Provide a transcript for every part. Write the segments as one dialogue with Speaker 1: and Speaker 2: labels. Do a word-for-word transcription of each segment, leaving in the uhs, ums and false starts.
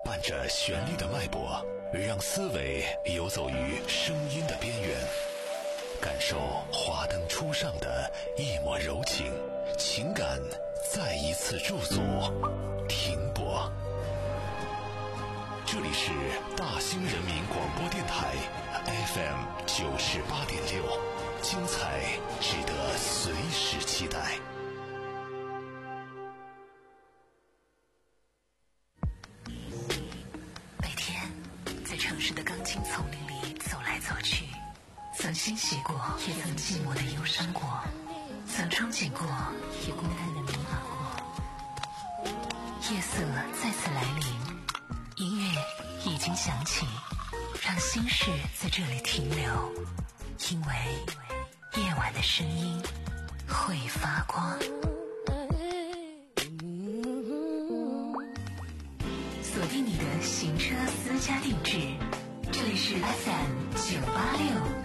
Speaker 1: 伴着旋律的脉搏，让思维游走于声音的边缘，感受华灯初上的一抹柔情，情感再一次驻足停泊。这里是大兴人民广播电台 F M 九十八点六，精彩值得随时期待。
Speaker 2: 每天在城市的钢筋丛林里走来走去，曾欣喜过，也曾寂寞的忧伤过，曾憧憬过，也孤单的迷茫过。夜色再次来临，音乐已经响起，让心事在这里停留，因为夜晚的声音会发光。锁定你的行车私家定制，这里是 F M 九八六。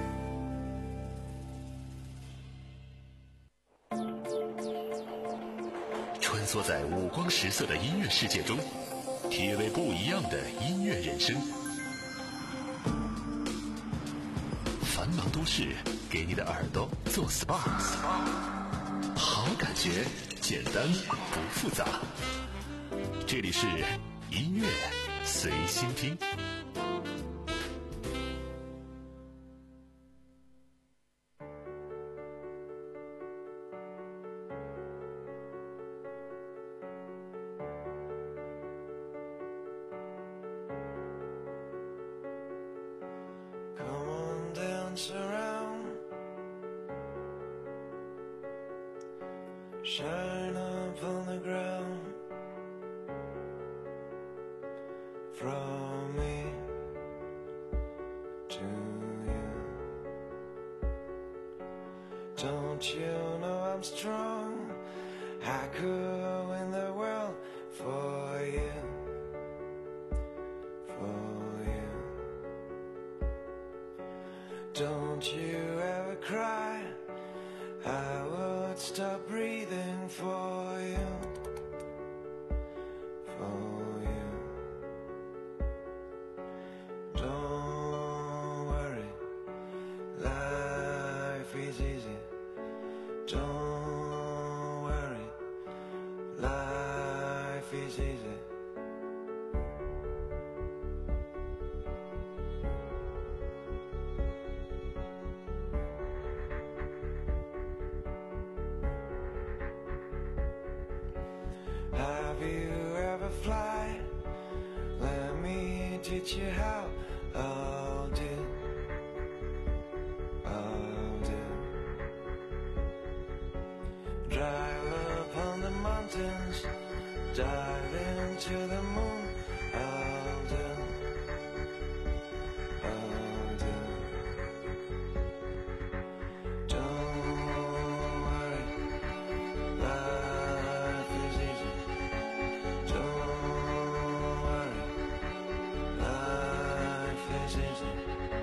Speaker 1: 穿梭在五光十色的音乐世界中，体味不一样的音乐人生。繁忙都市给你的耳朵做 S P A， 好感觉，简单不复杂。这里是音乐随心听。
Speaker 3: Shine up on the ground from me to you. Don't you know I'm strong? I could win the world for you, for you. Don't you ever cry, I would stop breathing for you, for you. Don't worry, life is easy. Don't worry, life is easy. Have you ever fly? Let me teach you how. I'll do, I'll do. Drive upon the mountains, dive into the moon. I'll do, I'll do. Don't worry, life is easy. Don't worry, life is easy.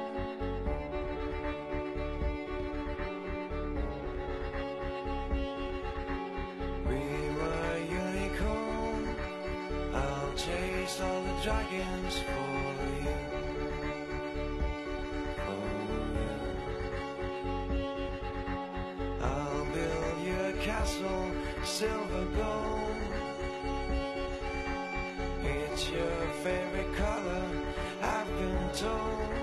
Speaker 3: Be my unicorn, I'll chase all the dragons for you, for you. I'll build you a castle, silver gold. It's your favorite color, I've been told.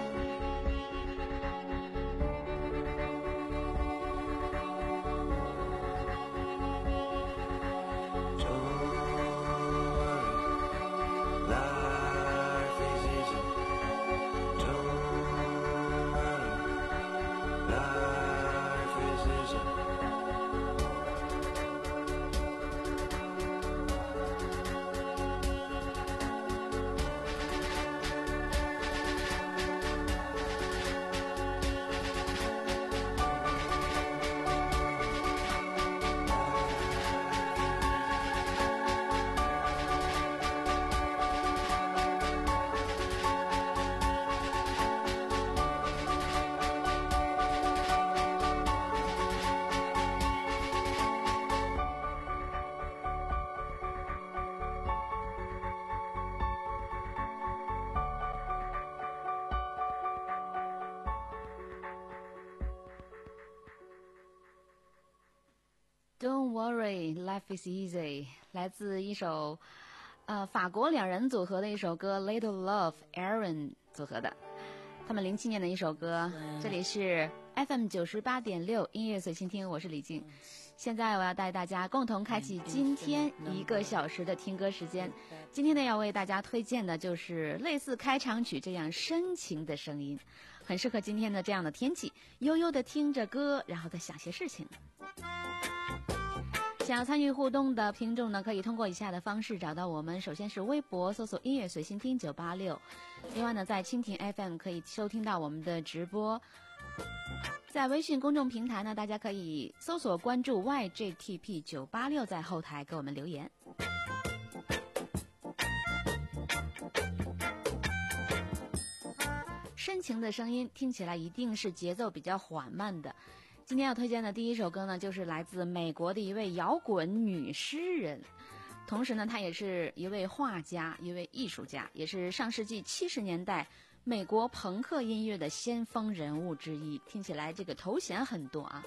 Speaker 4: Don't worry, life is easy， 来自一首呃法国两人组合的一首歌 Little Love Aaron 组合的，他们零七年的一首歌。这里是 F M 九十八点六音乐随心听，我是李静。现在我要带大家共同开启今天一个小时的听歌时间。今天呢，要为大家推荐的就是类似开场曲这样深情的声音，很适合今天的这样的天气，悠悠的听着歌，然后再想些事情。想要参与互动的听众呢，可以通过以下的方式找到我们。首先是微博搜索音乐随心听九八六，另外呢，在蜻蜓 F M 可以收听到我们的直播。在微信公众平台呢，大家可以搜索关注 Y J T P 九八六，在后台给我们留言。深情的声音听起来一定是节奏比较缓慢的。今天要推荐的第一首歌呢，就是来自美国的一位摇滚女诗人，同时呢，她也是一位画家，一位艺术家，也是上世纪七十年代美国朋克音乐的先锋人物之一。听起来这个头衔很多啊。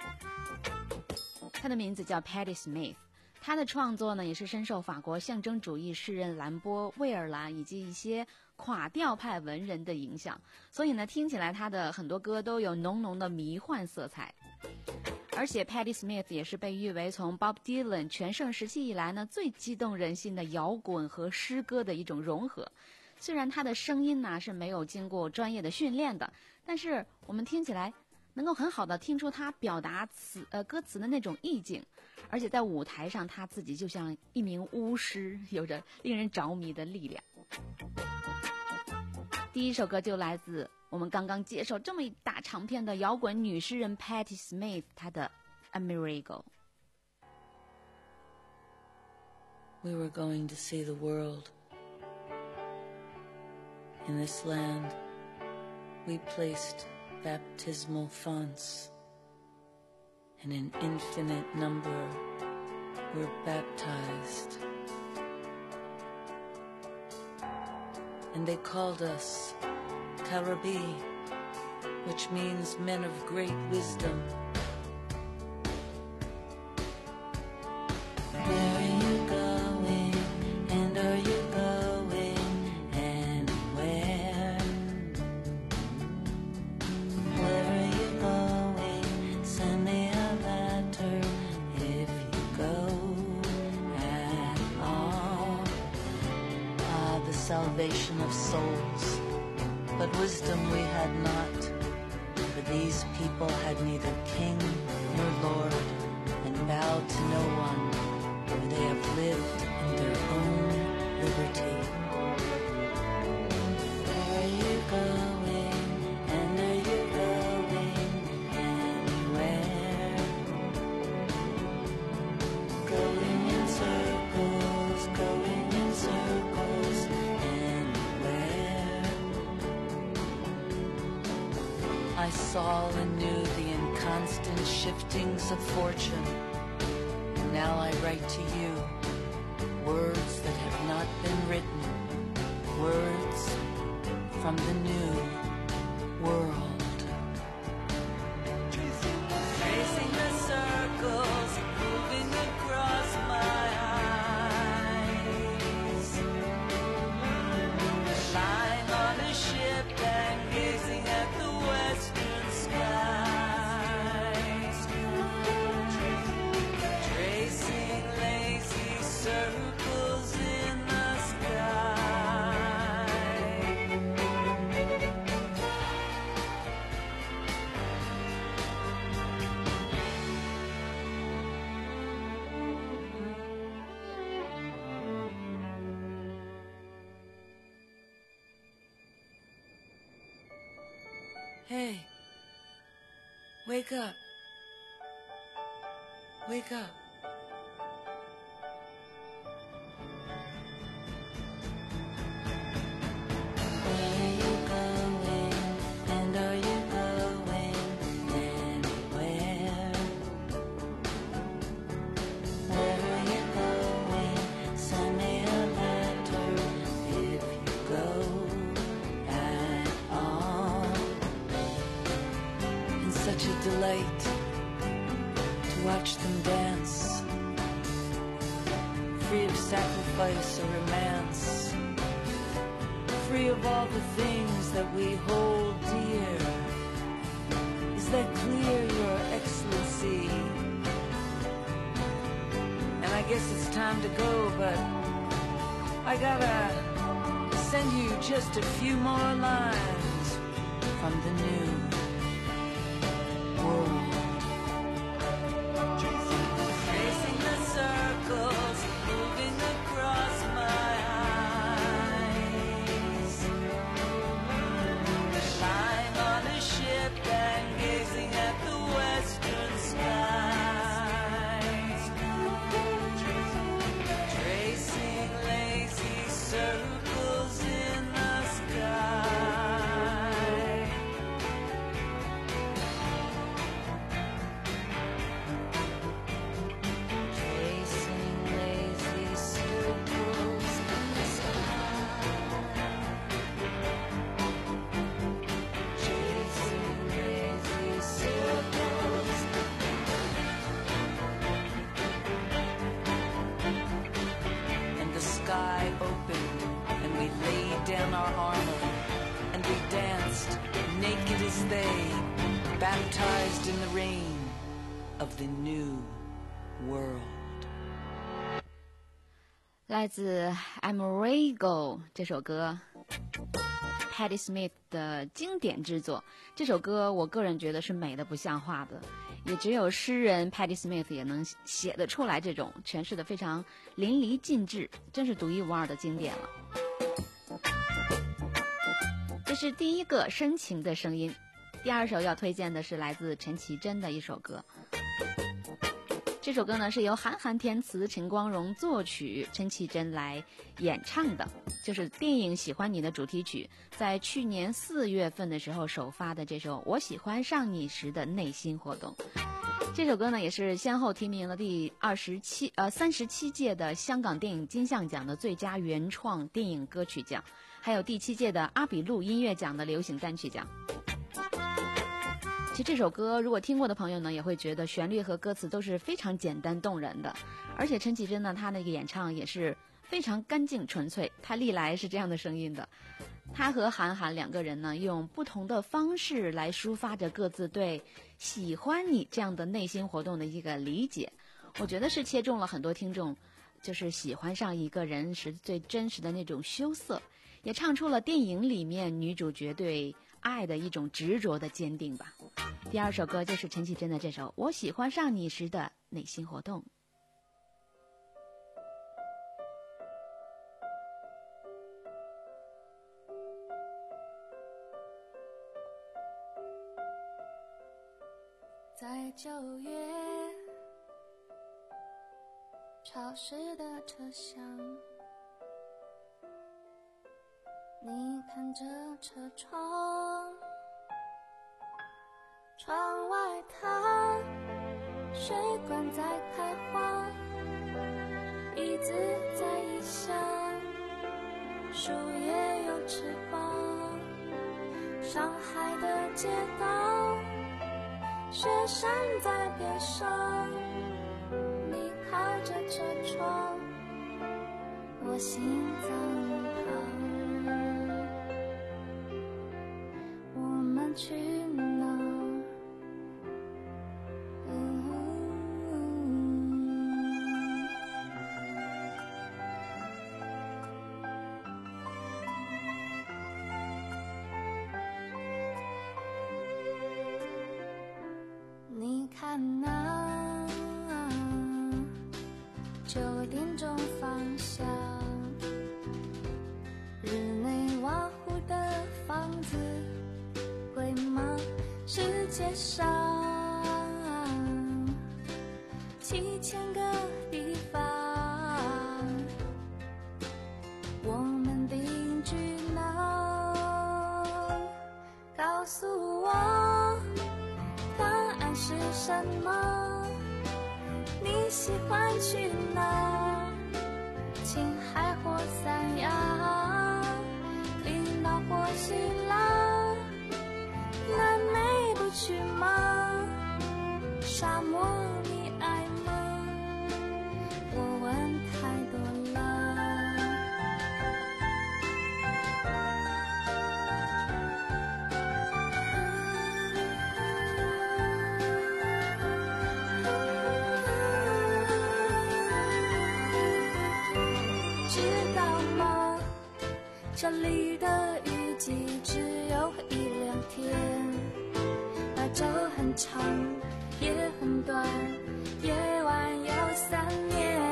Speaker 4: 她的名字叫 Patti Smith， 她的创作呢，也是深受法国象征主义诗人兰波、魏尔兰以及一些垮调派文人的影响，所以呢，听起来他的很多歌都有浓浓的迷幻色彩。而且 Patti Smith 也是被誉为从 Bob Dylan 全盛时期以来呢，最激动人心的摇滚和诗歌的一种融合。虽然他的声音呢是没有经过专业的训练的，但是我们听起来能够很好的听出他表达词呃歌词的那种意境，而且在舞台上他自己就像一名巫师，有着令人着迷的力量。第一首歌就来自我们刚刚介绍这么一大长篇的摇滚女诗人 Patti Smith， 她的 A Miracle。
Speaker 5: We were going to see the world. In this land, we placed baptismal fonts, and an infinite number were baptized. And they called us Karabi, which means men of great wisdom. Where are you going, and are you going anywhere? Where are you going? Send me a letter if you go at all. Ah, the salvation of souls. But wisdom we had not, for these people had neither king nor lord, and bowed to no one, for they have lived in their own liberty. Where are you going, and are you going anywhere? Going in circles, going in circles, anywhere. I saw and knew the inconstant shiftings of fortune, and now I write to you words that have not been written, words from the new world. Tracing the circles, moving across my eyes, lying on a ship and gazing at the western skies, tracing lazy circles in the sky. Hey, wake up, wake up. Where are you going, and are you going anywhere? Where are you going? Send me a letter if you go at all. It's such a delight to watch them dance of sacrifice or romance, free of all the things that we hold dear. Is that clear, Your Excellency? And I guess it's time to go, but I gotta send you just a few more lines from the new world. Tracing the circles, moving across my eyes, lying on a ship and gazing at the western skies, tracing lazy circles in the sky. Tracing lazy circles in the sky. Tracing lazy circles. And the sky opened, and we laid down our armor, and we danced, naked as they, baptized in the rain of the new world.
Speaker 4: 来自 Amerigo 这首歌 Patti Smith 的经典之作。这首歌我个人觉得是美的不像话的，也只有诗人 Patti Smith 也能写得出来，这种诠释的非常淋漓尽致，真是独一无二的经典了。这是第一个深情的声音。第二首要推荐的是来自陈绮贞的一首歌，这首歌呢是由韩寒填词，陈光荣作曲，陈绮贞来演唱的，就是电影《喜欢你》的主题曲，在去年四月份的时候首发的这首《我喜欢上你时的内心活动》。这首歌呢也是先后提名了第二十七呃三十七届的香港电影金像奖的最佳原创电影歌曲奖，还有第七届的阿比路音乐奖的流行单曲奖。其实这首歌如果听过的朋友呢，也会觉得旋律和歌词都是非常简单动人的，而且陈绮贞呢，她那个演唱也是非常干净纯粹，她历来是这样的声音的。她和韩寒两个人呢，用不同的方式来抒发着各自对喜欢你这样的内心活动的一个理解，我觉得是切中了很多听众就是喜欢上一个人时最真实的那种羞涩，也唱出了电影里面女主角对爱的一种执着的坚定吧。第二首歌就是陈绮贞的这首《我喜欢上你时的内心活动》。
Speaker 6: 在九月潮湿的车厢，你看着车窗，窗外它水管在开花，椅子在异乡，树叶有翅膀，上海的街道，雪山在边上，你靠着车窗，我心脏旁，我们去哪？你看那九点钟方向，日内瓦湖的房子贵吗？世界上七千个地方，我们定居哪？告诉我答案是什么？你喜欢去哪？青海或三亚，冰岛或希腊，南美不去吗？沙漠你爱吗？我问太多了。 这里的雨季只有一两天，白昼很长，夜很短，夜晚有三年，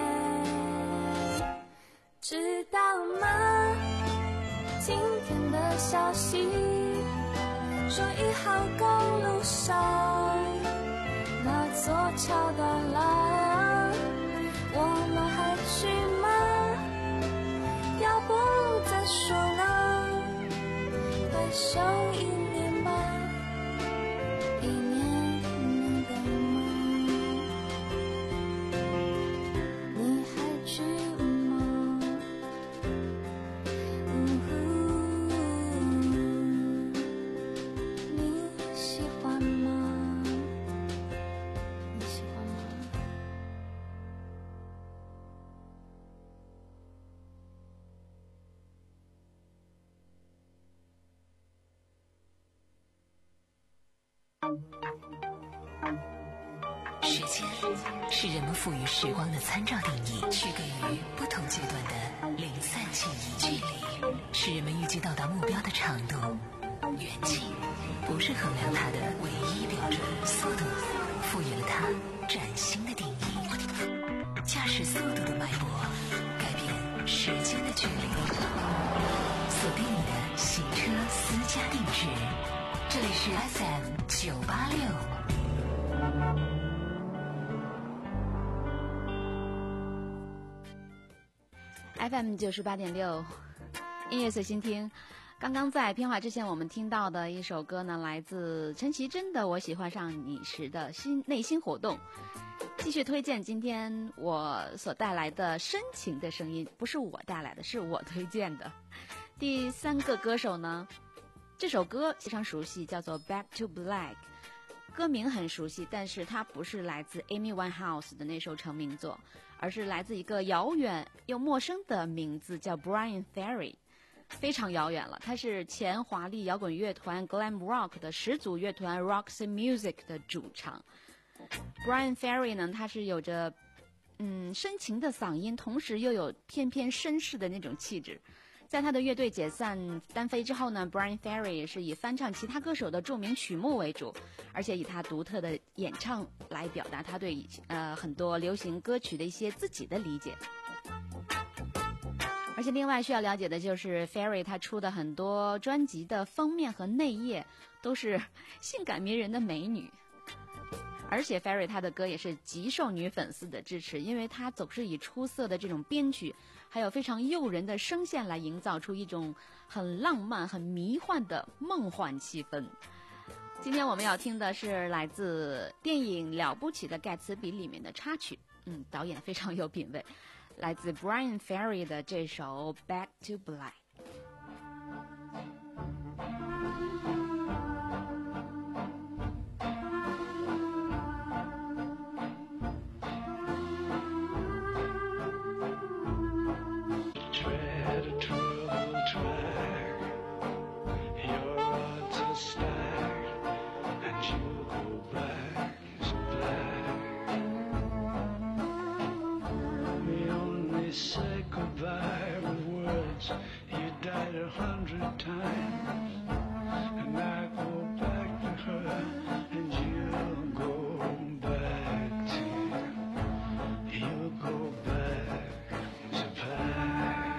Speaker 6: 知道吗？今天的消息说一号公路上那座桥断了，我们还去吗？要不再说呢？再守一年吧，一年能够吗？你还去吗？嗯呼，你喜欢吗？你喜欢吗？
Speaker 2: 时间是人们赋予时光的参照定义，区隔于不同阶段的零散记忆。距离是人们预计到达目标的长度，远近不是衡量它的唯一标准。速度赋予了它崭新的定义，驾驶速度的脉搏改变时间的距离。锁定你的行车私家定制，这里是 F M 九八六。
Speaker 4: F M 九十八点六，音乐随心听。刚刚在片花之前，我们听到的一首歌呢，来自陈绮贞的《我喜欢上你时的心内心活动》。继续推荐今天我所带来的深情的声音，不是我带来的，是我推荐的。第三个歌手呢，这首歌非常熟悉，叫做《Back to Black》。歌名很熟悉，但是它不是来自 Amy Winehouse 的那首成名作，而是来自一个遥远又陌生的名字，叫 Brian Ferry。非常遥远了，他是前华丽摇滚乐团 Glam Rock 的始祖乐团 Roxy Music 的主唱。Brian Ferry 呢，他是有着嗯深情的嗓音，同时又有翩翩绅士的那种气质。在他的乐队解散单飞之后呢， Brian Ferry 也是以翻唱其他歌手的著名曲目为主，而且以他独特的演唱来表达他对呃很多流行歌曲的一些自己的理解。而且另外需要了解的就是 Ferry 他出的很多专辑的封面和内页都是性感迷人的美女，而且 Ferry 他的歌也是极受女粉丝的支持，因为他总是以出色的这种编曲还有非常诱人的声线来营造出一种很浪漫很迷幻的梦幻气氛。今天我们要听的是来自电影《了不起的盖茨比》里面的插曲，嗯，导演非常有品味，来自 Brian Ferry 的这首 Back to Black。
Speaker 7: Say goodbye with words. You died a hundred times, and I go back to her, and you go back to, you go back to black.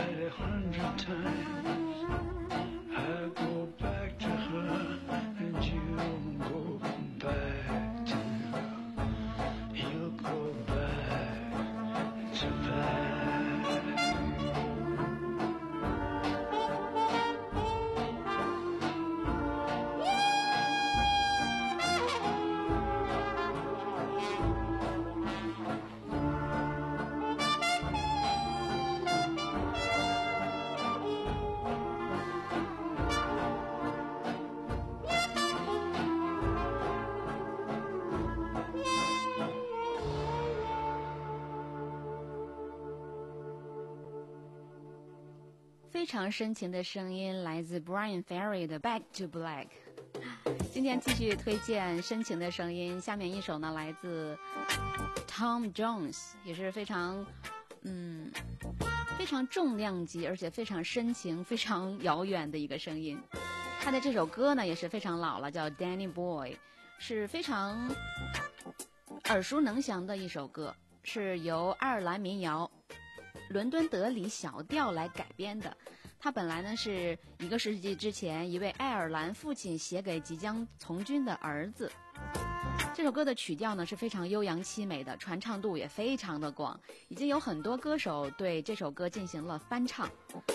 Speaker 7: died a hundred times. I go back to her, and you'll go back to her. You'll go back to that.
Speaker 4: 非常深情的声音来自 Brian Ferry 的 Back to Black。 今天继续推荐深情的声音，下面一首呢来自 Tom Jones， 也是非常嗯非常重量级而且非常深情非常遥远的一个声音。他的这首歌呢也是非常老了，叫 Danny Boy， 是非常耳熟能详的一首歌，是由爱尔兰民谣伦敦德里小调来改编的。它本来呢是一个世纪之前一位爱尔兰父亲写给即将从军的儿子。这首歌的曲调呢是非常悠扬凄美的，传唱度也非常的广，已经有很多歌手对这首歌进行了翻唱。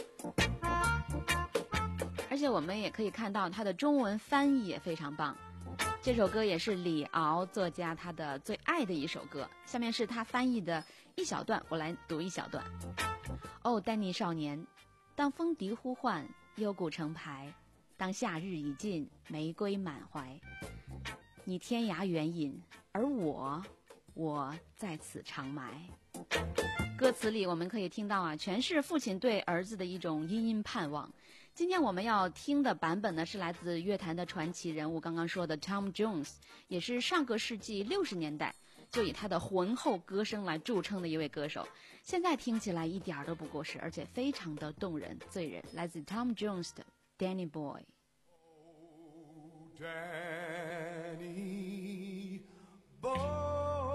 Speaker 4: 而且我们也可以看到它的中文翻译也非常棒。这首歌也是李敖作家他的最爱的一首歌，下面是他翻译的一小段，我来读一小段。哦，丹尼少年，当风笛呼唤，幽谷成排，当夏日已尽，玫瑰满怀，你天涯远引，而我我在此长埋。歌词里我们可以听到啊，全是父亲对儿子的一种殷殷盼望。今天我们要听的版本呢，是来自乐坛的传奇人物，刚刚说的 Tom Jones， 也是上个世纪六十年代就以他的浑厚歌声来著称的一位歌手。现在听起来一点都不过时，而且非常的动人醉人。来自 Tom Jones 的 Danny
Speaker 3: Oh, Danny Boy,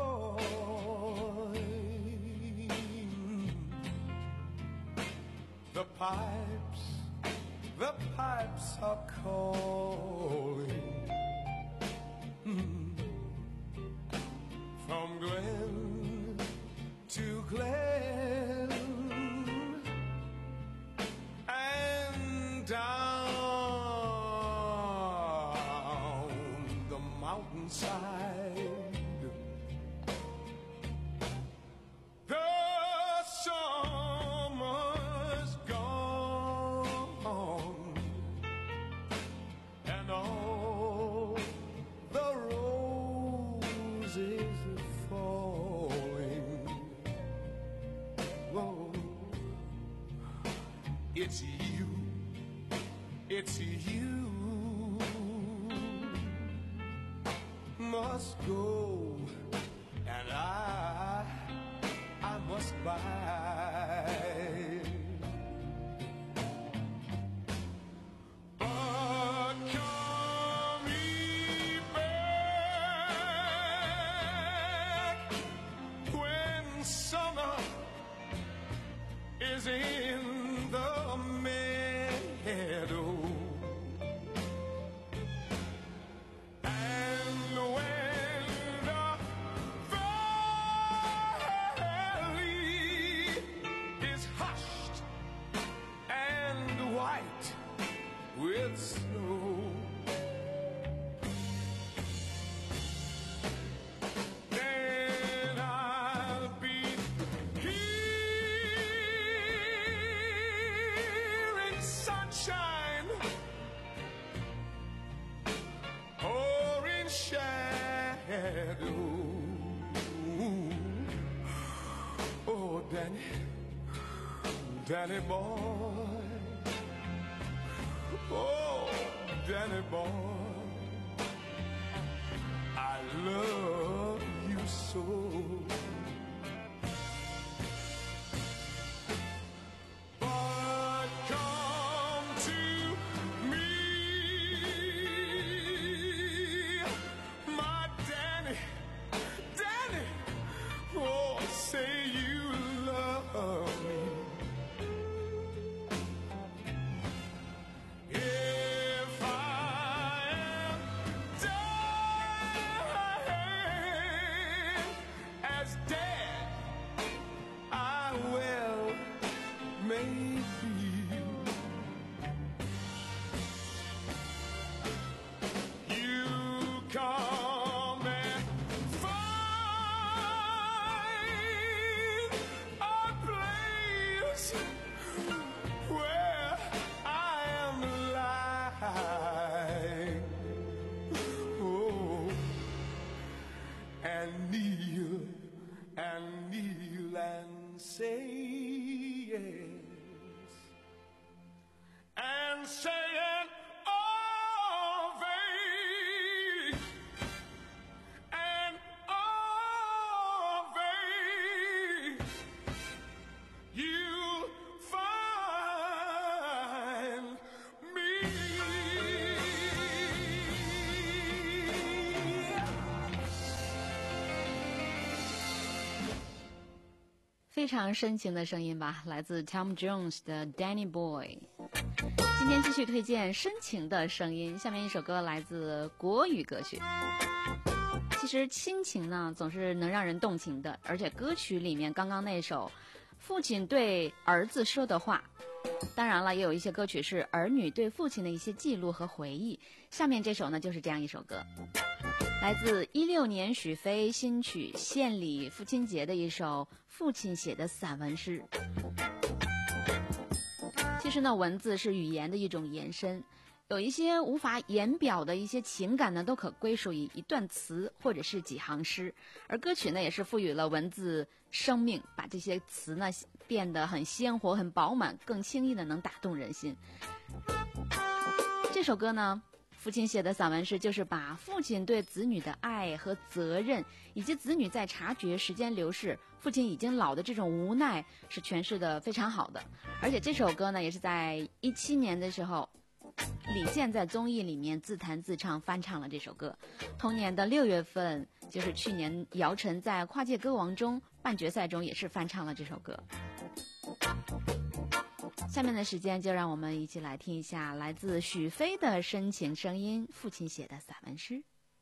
Speaker 3: the pipes, the pipes are calling from glen to glen and down the mountainside. The summer's gone and all the roses are falling. Whoa. It's you, it's you must go, and I, I must bide. But call me back when summer is in the meadow. With snow, then I'll be here in sunshine or in shadow. Oh, Danny, Danny boy. Oh, Danny boy, I love you so. But come to me, my Danny, Danny, oh, say you love me.
Speaker 4: 非常深情的声音吧，来自 Tom Jones 的 Danny Boy。 今天继续推荐深情的声音，下面一首歌来自国语歌曲。其实亲情呢总是能让人动情的，而且歌曲里面刚刚那首父亲对儿子说的话，当然了也有一些歌曲是儿女对父亲的一些记录和回忆，下面这首呢就是这样一首歌，来自一六年许飞新曲献礼父亲节的一首父亲写的散文诗。其实呢文字是语言的一种延伸，有一些无法言表的一些情感呢都可归属于一段词或者是几行诗，而歌曲呢也是赋予了文字生命，把这些词呢变得很鲜活很饱满，更轻易的能打动人心。这首歌呢父亲写的散文诗，就是把父亲对子女的爱和责任，以及子女在察觉时间流逝父亲已经老的这种无奈是诠释的非常好的。而且这首歌呢也是在一七年的时候李健在综艺里面自弹自唱翻唱了这首歌。同年的六月份，就是去年姚晨在跨界歌王中半决赛中也是翻唱了这首歌。下面的时间就让我们一起来听一下来自许飞的深情声音，父亲写的散文诗。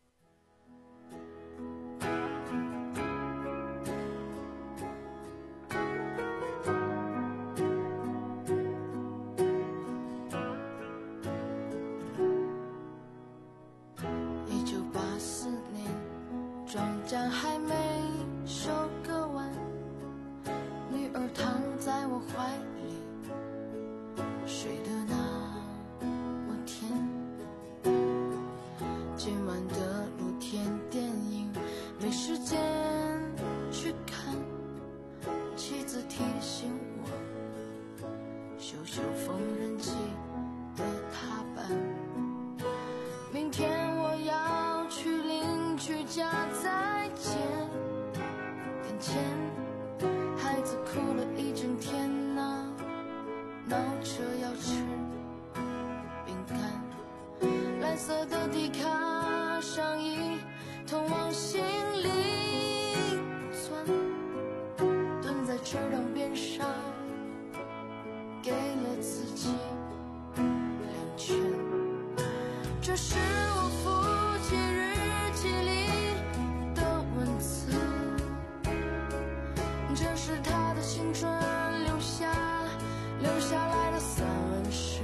Speaker 6: 一九八四年，庄稼还没收割完，女儿躺在我怀里，睡得那么甜。今晚的露天电影没时间去看，妻子提醒我修修缝纫机的踏板。明天我要去邻居家再见，跟前孩子哭了一整天呐、闹着要吃饼干，蓝色的迪卡上衣通往心里钻，蹲在车辆边上给了自己两拳。这是我父亲日记里的文字，这是他的青春留下留下来的散文诗。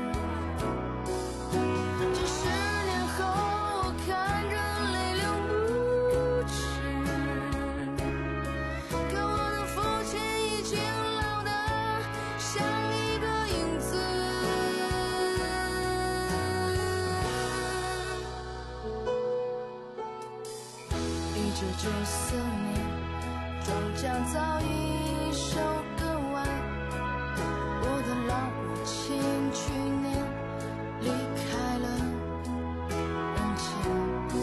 Speaker 6: 几十年后我看着泪流不止，可我的父亲已经老得像一个影子。一九九四年，庄稼早已收割完，我的老母亲去年离开了人间。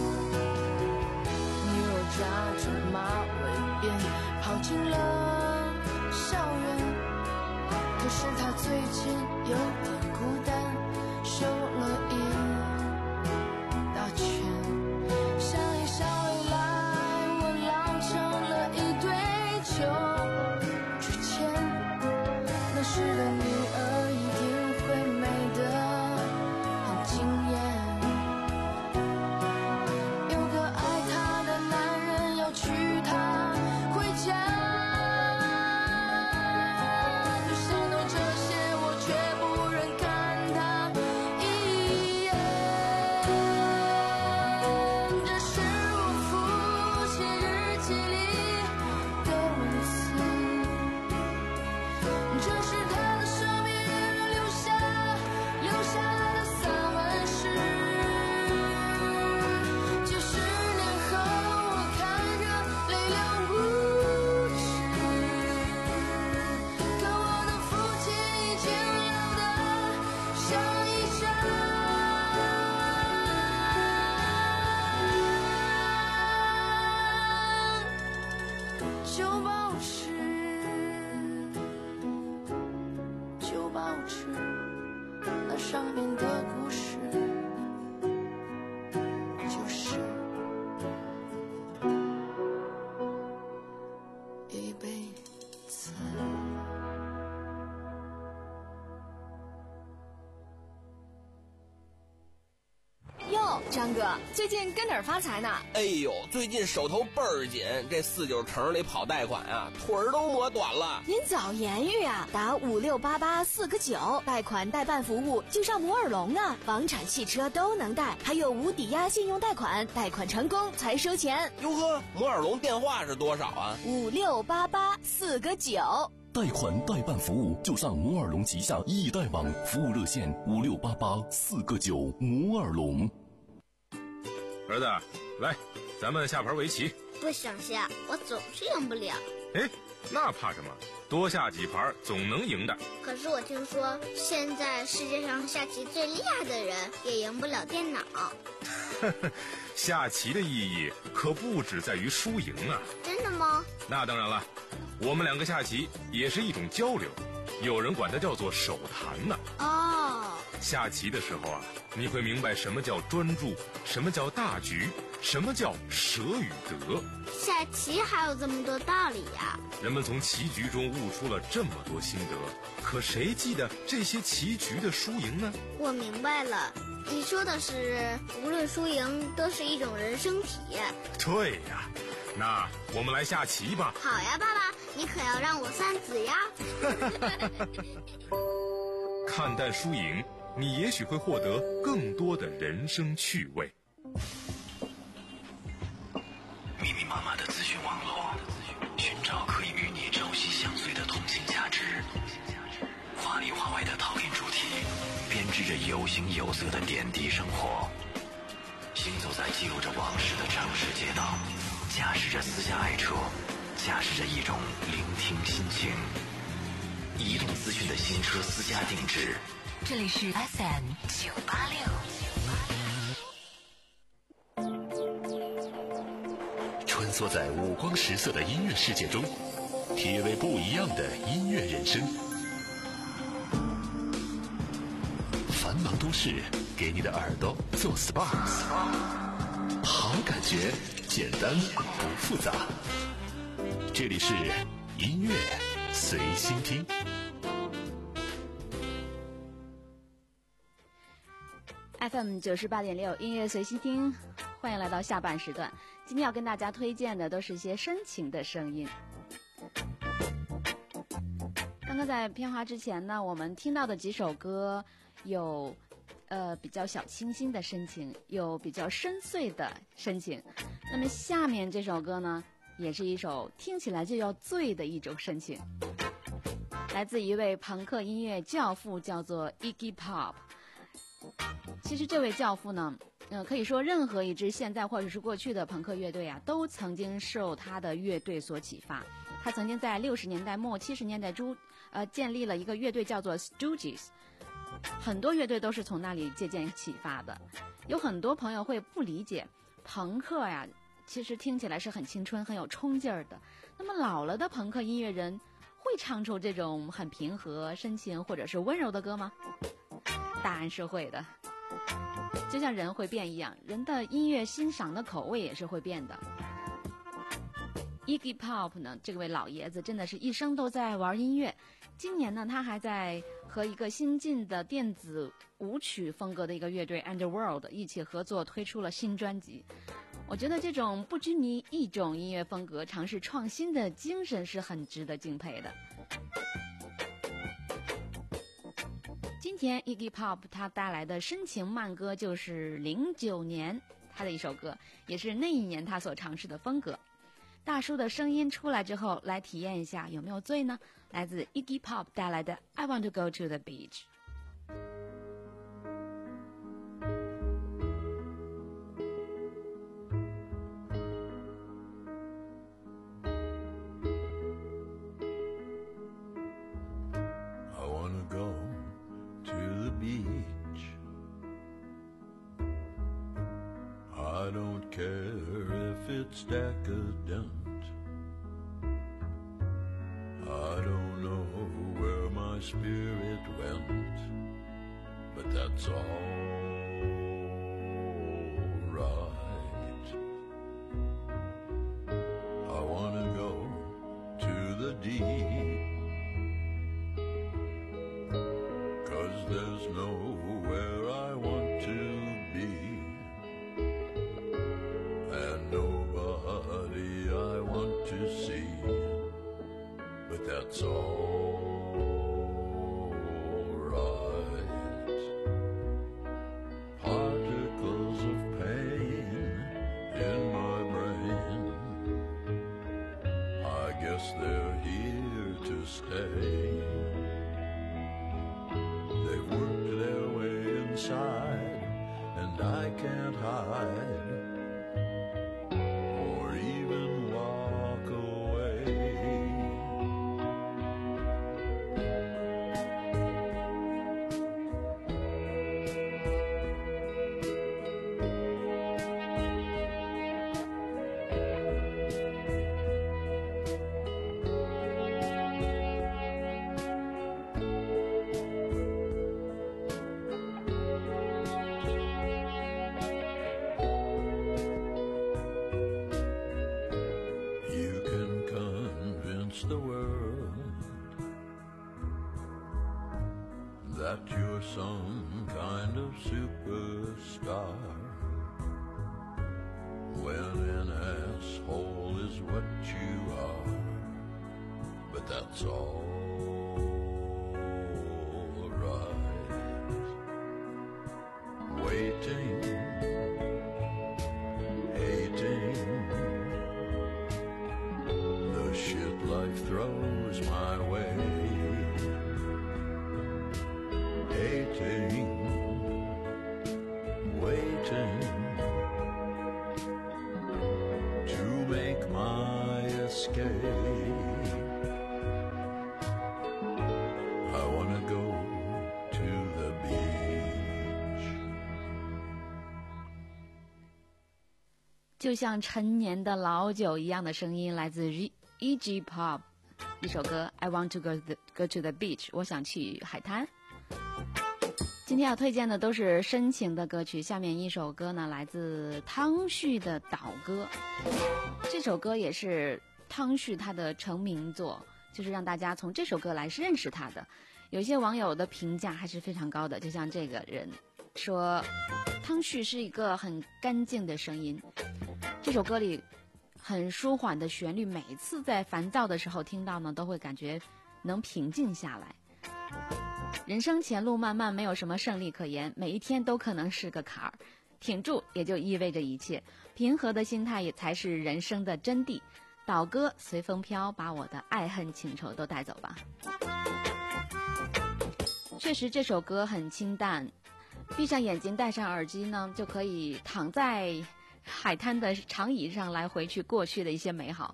Speaker 6: 女儿扎着马尾辫跑进了校园，可是她最近有点孤单，瘦了一大圈。想一想未来我老成了一堆旧纸钱，那时的女儿一定会美得很惊艳。有个爱她的男人要娶她回家，就心动这些我却不忍看她一眼。这是我父亲日记里的文字，这是他的生命留下留下来的散文诗。几十年后我看着泪流不止，可我的父亲已经老得像一张旧报纸，旧报纸，那上面的故事就是一辈子。
Speaker 8: 张哥，最近跟哪儿发财呢？
Speaker 9: 哎呦，最近手头倍儿紧，这四九城里跑贷款啊，腿儿都磨短了。
Speaker 8: 您早言语啊，打五六八八四个九，贷款代办服务就上摩尔龙啊，房产、汽车都能贷，还有无抵押信用贷款，贷款成功才收钱。
Speaker 9: 哟呵，摩尔龙电话是多少啊？
Speaker 8: 五六八八四个九。
Speaker 10: 贷款代办服务就上摩尔龙旗下易贷网，服务热线五六八八四个九。摩尔龙。
Speaker 11: 儿子，来，咱们下盘围棋。
Speaker 12: 不想下，我总是赢不了。
Speaker 11: 哎，那怕什么？多下几盘总能赢的。
Speaker 12: 可是我听说，现在世界上下棋最厉害的人也赢不了电脑。
Speaker 11: 下棋的意义可不只在于输赢啊。
Speaker 12: 真的吗？
Speaker 11: 那当然了，我们两个下棋也是一种交流，有人管它叫做手谈呢。
Speaker 12: 哦，
Speaker 11: 下棋的时候啊，你会明白什么叫专注，什么叫大局，什么叫舍与得。
Speaker 12: 下棋还有这么多道理呀！
Speaker 11: 人们从棋局中悟出了这么多心得，可谁记得这些棋局的输赢呢？
Speaker 12: 我明白了，你说的是无论输赢都是一种人生体验。
Speaker 11: 对呀，那我们来下棋吧。
Speaker 12: 好呀，爸爸，你可要让我三子呀。
Speaker 11: 看淡输赢，你也许会获得更多的人生趣味。
Speaker 1: 密密麻麻的资讯网络，寻找可以与你朝夕相随的通信价值。华里华外的讨论主题，编织着有形有色的点滴生活。行走在记录着往事的城市街道，驾驶着私家爱车，驾驶着一种聆听心情。移动资讯的新车私家定制。
Speaker 2: 这里是 F M 九八六。
Speaker 1: 穿梭在五光十色的音乐世界中，体味不一样的音乐人生。繁忙都市给你的耳朵做 S P A， 好感觉，简单不复杂。这里是音乐随心听。
Speaker 4: F M 九十八点六音乐随心听，欢迎来到下半时段。今天要跟大家推荐的都是一些深情的声音。刚刚在片花之前呢，我们听到的几首歌有呃比较小清新的深情，有比较深邃的深情。那么下面这首歌呢，也是一首听起来就要醉的一种深情，来自一位朋克音乐教父，叫做 Iggy Pop。其实这位教父呢，呃，可以说任何一支现在或者是过去的朋克乐队啊，都曾经受他的乐队所启发。他曾经在六十年代末、七十年代初，呃，建立了一个乐队叫做 Stooges， 很多乐队都是从那里借鉴启发的。有很多朋友会不理解，朋克呀，其实听起来是很青春、很有冲劲儿的。那么老了的朋克音乐人会唱出这种很平和、深情或者是温柔的歌吗？答案是会的。就像人会变一样，人的音乐欣赏的口味也是会变的。Iggy Pop 呢，这位老爷子真的是一生都在玩音乐。今年呢，他还在和一个新晋的电子舞曲风格的一个乐队 Underworld 一起合作推出了新专辑。我觉得这种不拘泥一种音乐风格、尝试创新的精神是很值得敬佩的。今天 Iggy Pop 他带来的深情慢歌就是零九年他的一首歌，也是那一年他所尝试的风格。大叔的声音出来之后，来体验一下有没有醉呢？来自 Iggy Pop 带来的 I Want to Go to the Beach。
Speaker 13: I don't care if it's decadent. I don't know where my spirit went, but that's all right. I wanna go to the deep, 'cause there's nowhere I want to be that's all right. Particles of pain in my brain, I guess they're here to stay. They've worked their way inside, and I can't hide or even walk away. You can convince the world that you're some kind of superstar, when an asshole is what you are, but that's all right. Waiting, hating the shit life throws my way. Hating, waiting to make my escape. I wanna go to the beach.
Speaker 4: 就像陈年的老酒一样的声音，来自 Iggy Pop 一首歌 I want to go to the, go to the beach， 我想去海滩。今天要推荐的都是深情的歌曲，下面一首歌呢来自汤旭的《岛歌》，这首歌也是汤旭他的成名作，就是让大家从这首歌来认识他的。有些网友的评价还是非常高的，就像这个人说汤旭是一个很干净的声音，这首歌里很舒缓的旋律，每次在烦躁的时候听到呢，都会感觉能平静下来。人生前路漫漫，没有什么胜利可言，每一天都可能是个坎儿，挺住也就意味着一切，平和的心态也才是人生的真谛。岛歌随风飘，把我的爱恨情仇都带走吧。确实这首歌很清淡，闭上眼睛戴上耳机呢，就可以躺在海滩的长椅上来回去过去的一些美好。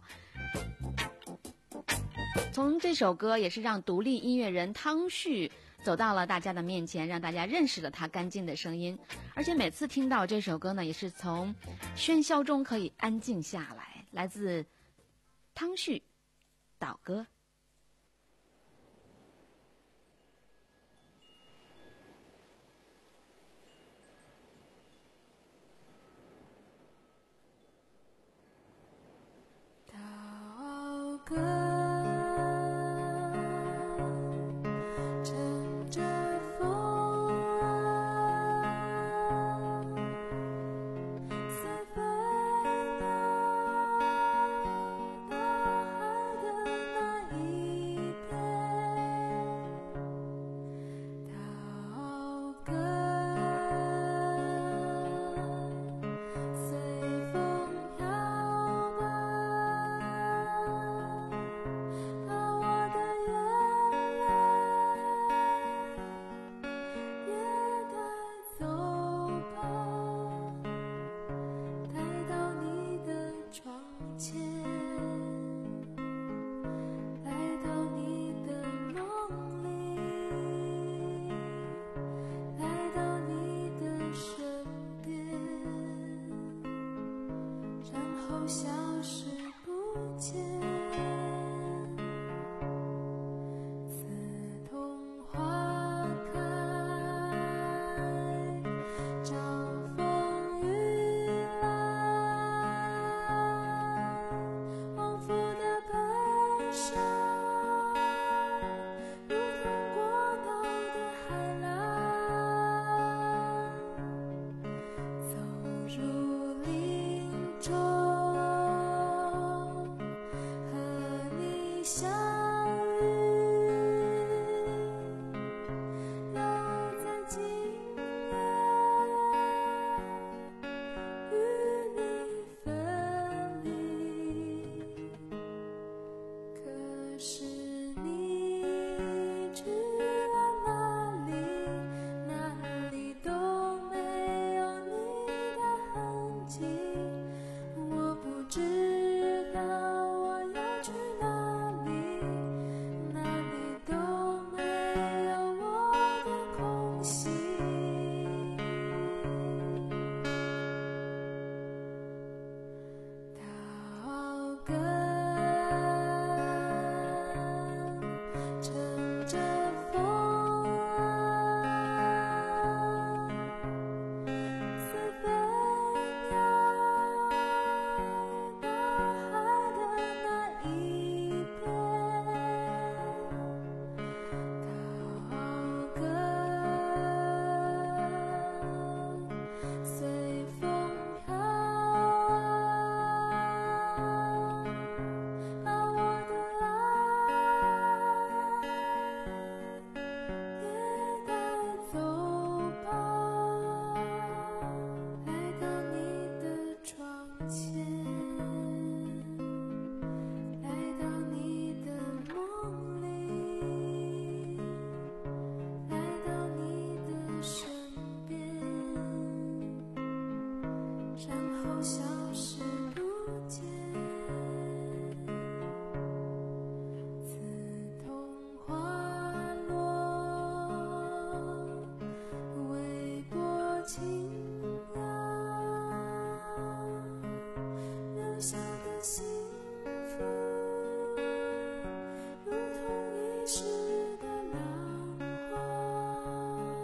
Speaker 4: 从这首歌也是让独立音乐人汤旭走到了大家的面前，让大家认识了他干净的声音，而且每次听到这首歌呢，也是从喧嚣中可以安静下来。来自汤旭，岛歌。
Speaker 6: 岛歌乘着风啊，随风飘到海的那一边。岛歌随风飘吧，把我的眼泪也带走吧，带到你的窗前，来到你的梦里，来到你的身边，然后消失不见。刺桐花开，招风雨来，往复的悲伤，如同过道的海浪，走入林中，和你相遇。 身边，然后消失不见。刺桐花落，微波轻摇，留下的幸福，如同遗失的浪花。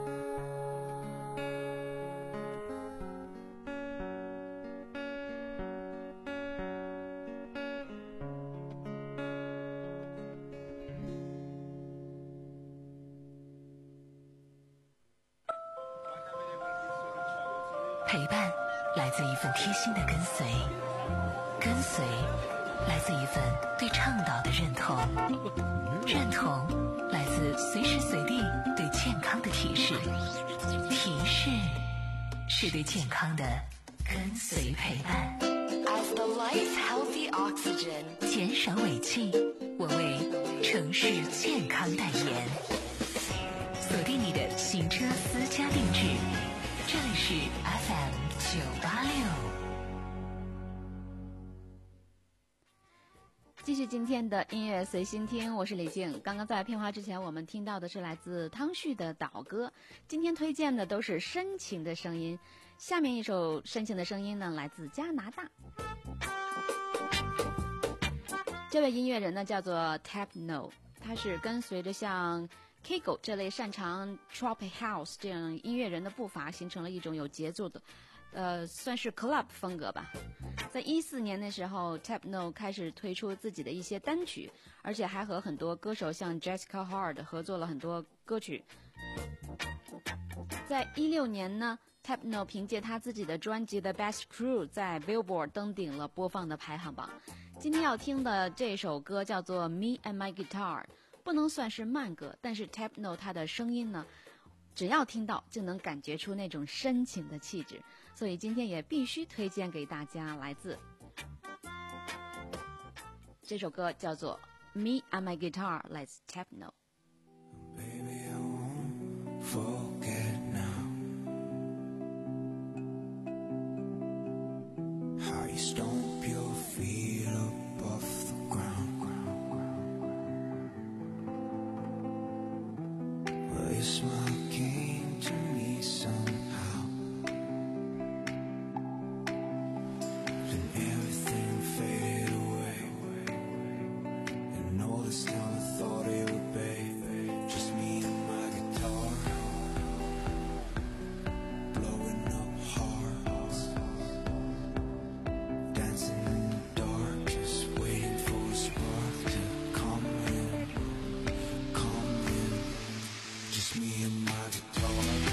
Speaker 2: 陪伴来自一份贴心的跟随，跟随来自一份对倡导的认同，认同来自随时随地对健康的提示，提示是对健康的跟随陪伴。
Speaker 8: As the lights healthy oxygen，
Speaker 2: 减少尾气，我为城市健康代言。锁定你的行车私家定制，这里是 F M 九八六。
Speaker 4: 继续今天的音乐随心听，我是李静。刚刚在片花之前，我们听到的是来自汤旭的岛歌。今天推荐的都是深情的声音，下面一首深情的声音呢，来自加拿大。这位音乐人呢叫做 Tapno， 他是跟随着像 Kygo 这类擅长 Tropic House 这样音乐人的步伐，形成了一种有节奏的呃，算是 club 风格吧。在一四年的时候 Tapno 开始推出自己的一些单曲，而且还和很多歌手像 Jessica Hard 合作了很多歌曲。在一六年呢 Tapno 凭借他自己的专辑的 Best Crew 在 Billboard 登顶了播放的排行榜。今天要听的这首歌叫做 Me and My Guitar， 不能算是慢歌，但是 Tapno 他的声音呢，只要听到就能感觉出那种深情的气质，所以今天也必须推荐给大家。来自这首歌叫做 Me and My Guitar， 来自 Tapno。Baby, I won't forget now how you stomp your feet up off the ground. Well, your smile came to me somehow, then everything faded away, and all this time I thought it would be just me and my guitar, blowing up hearts, dancing in the dark, just waiting for a spark to come in, come in, just me and my guitar.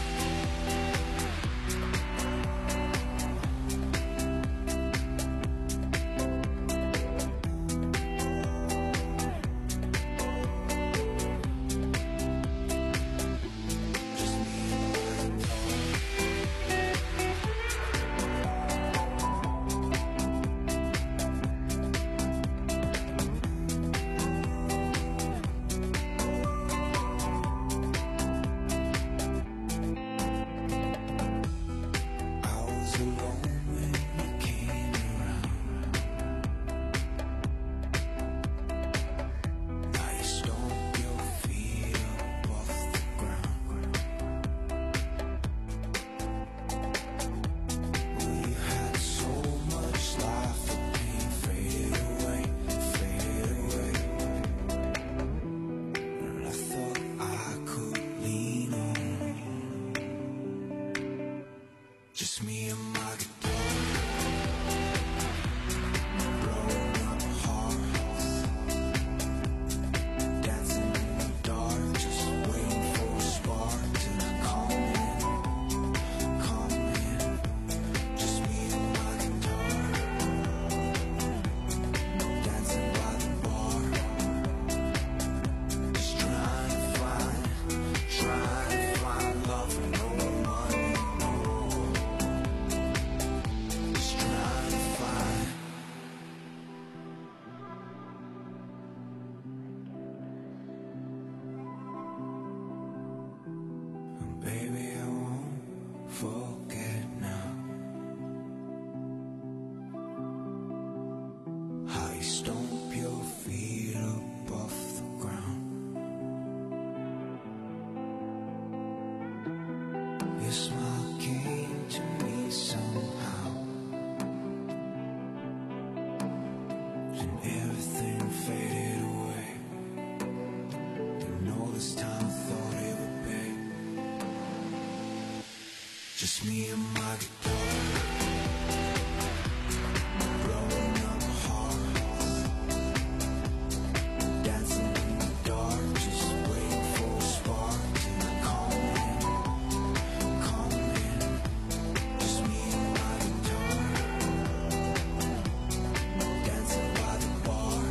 Speaker 4: Just me and my guitar, blowing up hearts, dancing in the dark, just waiting for a spark to come in, come in. Just me and my guitar, dancing by the bar, just trying to find, trying to find love and no money, no.
Speaker 3: Your smile came to me somehow, and everything faded away. And all this time I thought it would be just me and my guitar, blowing up hearts, dancing in the dark, just waiting for a spark to come in, come in. Just me and my guitar, dancing by the bar,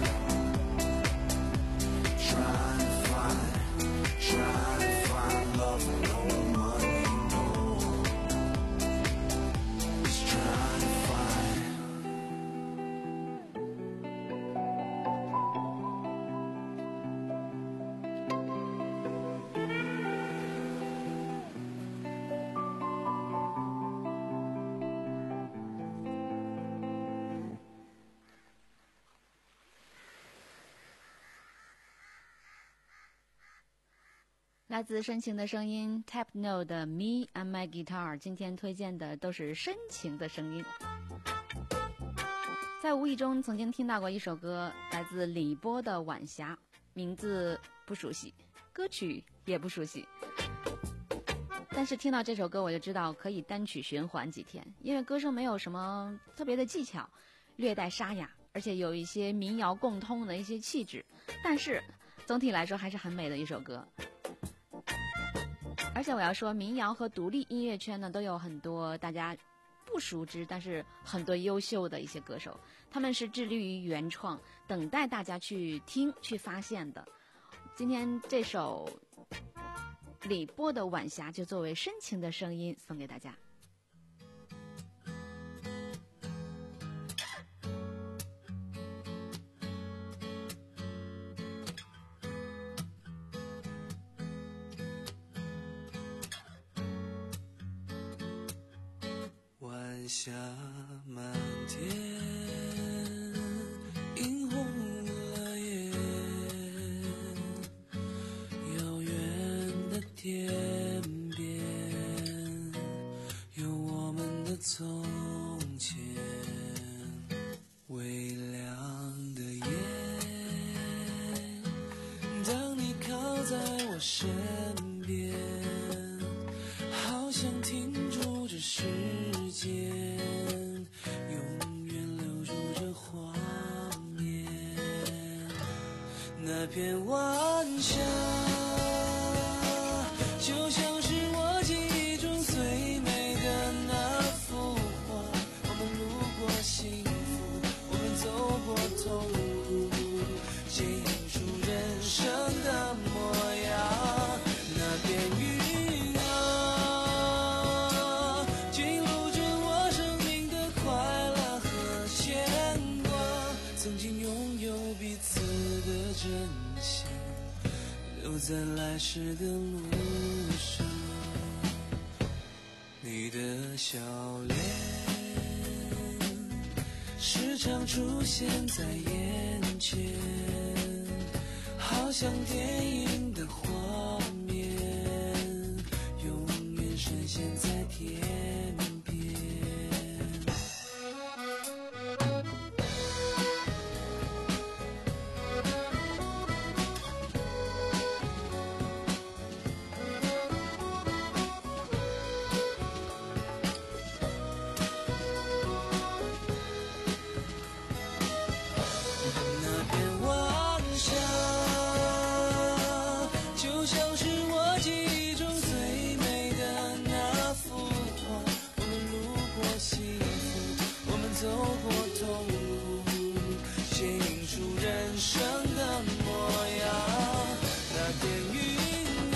Speaker 3: trying to find, trying to find love with no money, no. Just trying to find.
Speaker 4: 来自深情的声音 Tap No 的 Me and My Guitar， 今天推荐的都是深情的声音。在无意中曾经听到过一首歌，来自李波的《晚霞》，名字不熟悉，歌曲也不熟悉，但是听到这首歌我就知道可以单曲循环几天，因为歌声没有什么特别的技巧，略带沙哑，而且有一些民谣共通的一些气质，但是总体来说还是很美的一首歌。而且我要说，民谣和独立音乐圈呢，都有很多大家不熟知，但是很多优秀的一些歌手，他们是致力于原创，等待大家去听、去发现的。今天这首李波的《晚霞》就作为深情的声音送给大家。
Speaker 3: 晚霞满天，映红了夜，遥远的天边有我们的从前，微亮的夜，当你靠在我身边，好像停住这时间，永远留住这画面。那片晚霞，就像是我记忆中最美的那幅画。我们路过幸福，我们走过痛苦，剪映出人生的模样。那片云啊，记录着我生命的快乐和牵挂，曾经拥有彼此的真心，留在来时的路上。你的笑脸时常出现在眼前，好像电影的画面，永远深陷在天边。那片晚霞，就像是我记忆中最美的那幅画。我们路过幸福，我们走过痛苦，剪映出人生的模样。那片云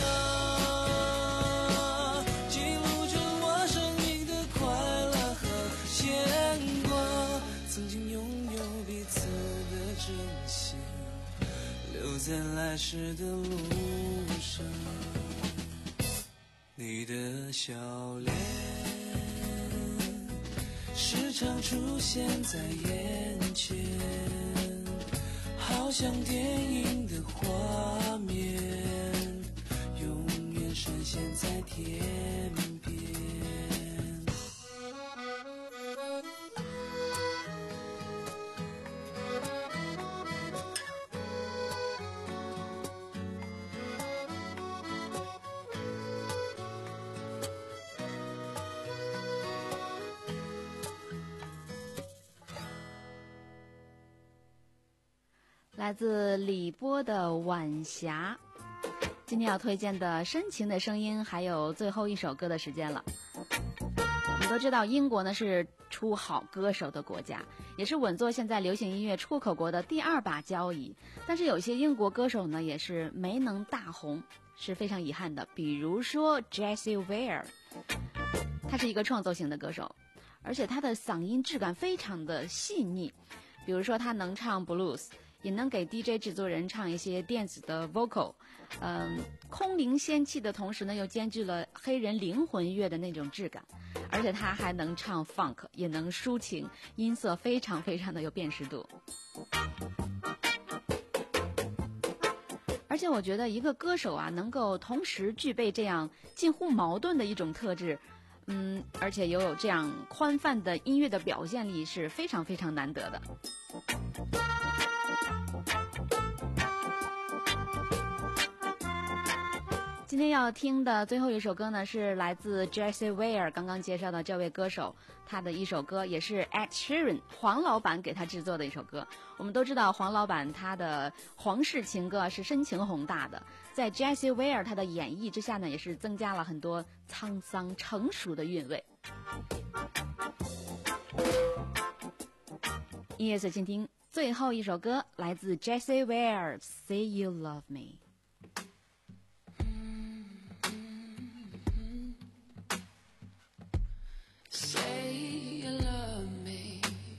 Speaker 3: 啊，记录着我生命的快乐和牵挂，曾经拥有彼此的真心，留在来时的路上。你的笑脸时常出现在眼前，好像电影的画面，永远深陷现在天边。
Speaker 4: 来自李波的《晚霞》。今天要推荐的深情的声音，还有最后一首歌的时间了。我们都知道，英国呢是出好歌手的国家，也是稳坐现在流行音乐出口国的第二把交椅。但是有些英国歌手呢，也是没能大红，是非常遗憾的。比如说 Jessie Ware， 他是一个创作型的歌手，而且他的嗓音质感非常的细腻。比如说他能唱 blues，也能给 D J 制作人唱一些电子的 vocal， 嗯，空灵仙气的同时呢，又兼具了黑人灵魂乐的那种质感，而且他还能唱 funk， 也能抒情，音色非常非常的有辨识度。而且我觉得一个歌手啊，能够同时具备这样近乎矛盾的一种特质，嗯，而且又有这样宽泛的音乐的表现力，是非常非常难得的。今天要听的最后一首歌呢，是来自 Jessie Ware 刚刚介绍的这位歌手，他的一首歌，也是 Ed Sheeran 黄老板给他制作的一首歌。我们都知道黄老板他的皇室情歌是深情宏大的，在 Jessie Ware 他的演绎之下呢，也是增加了很多沧桑成熟的韵味。音乐随心听，最后一首歌来自 Jessie Ware Say You Love
Speaker 3: Me。Say you love me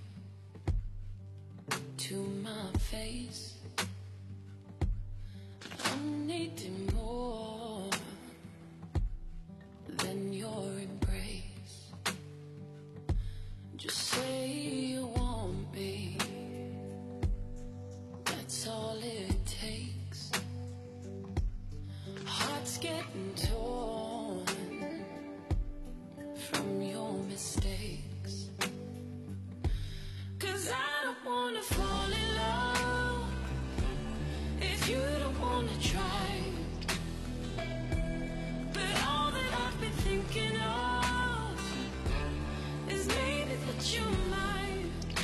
Speaker 3: to my face. I'm needing more than your embrace. Just say you want me. That's all it takes. Heart's getting torn from your mistakes. 'Cause I don't wanna fall in love if you don't wanna try. But all that I've been thinking of is maybe that you might.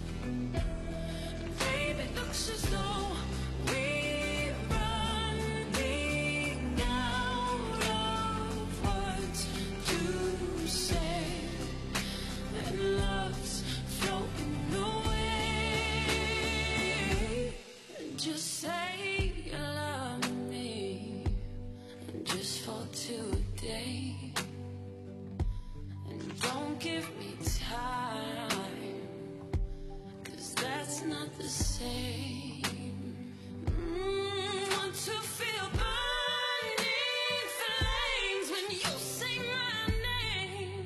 Speaker 3: Baby, it looks as though we're running out of words to say, and love's floating away. Just say you love me, just for today, and don't give me time, 'cause that's not the same. Mm, want to feel burning flames when you say my name.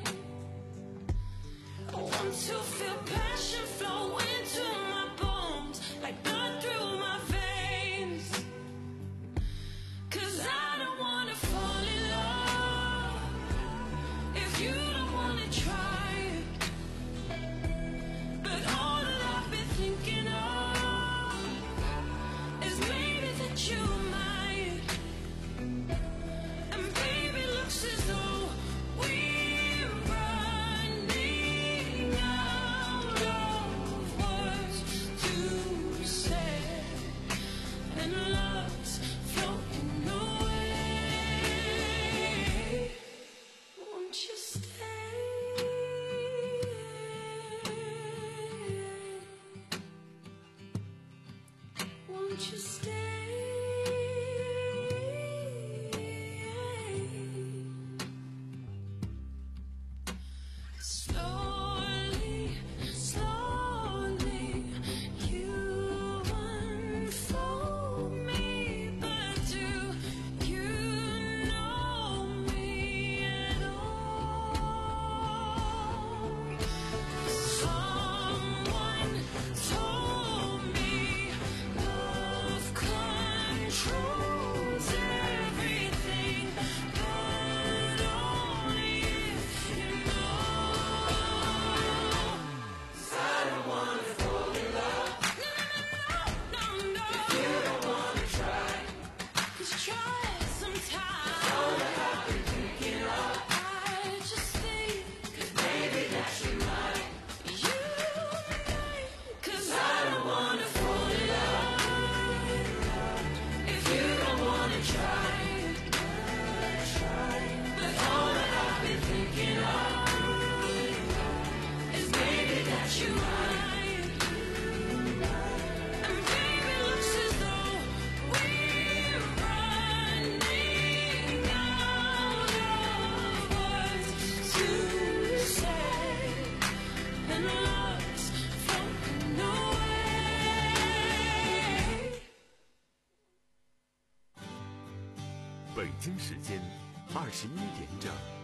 Speaker 3: I want to feel passion flow into my bones, like blood through my veins. 'Cause I don't wanna fall in love if you don't wanna try. But all that I've been thinking of is maybe that you might. And baby, looks as though we're running out
Speaker 14: 二十一点整。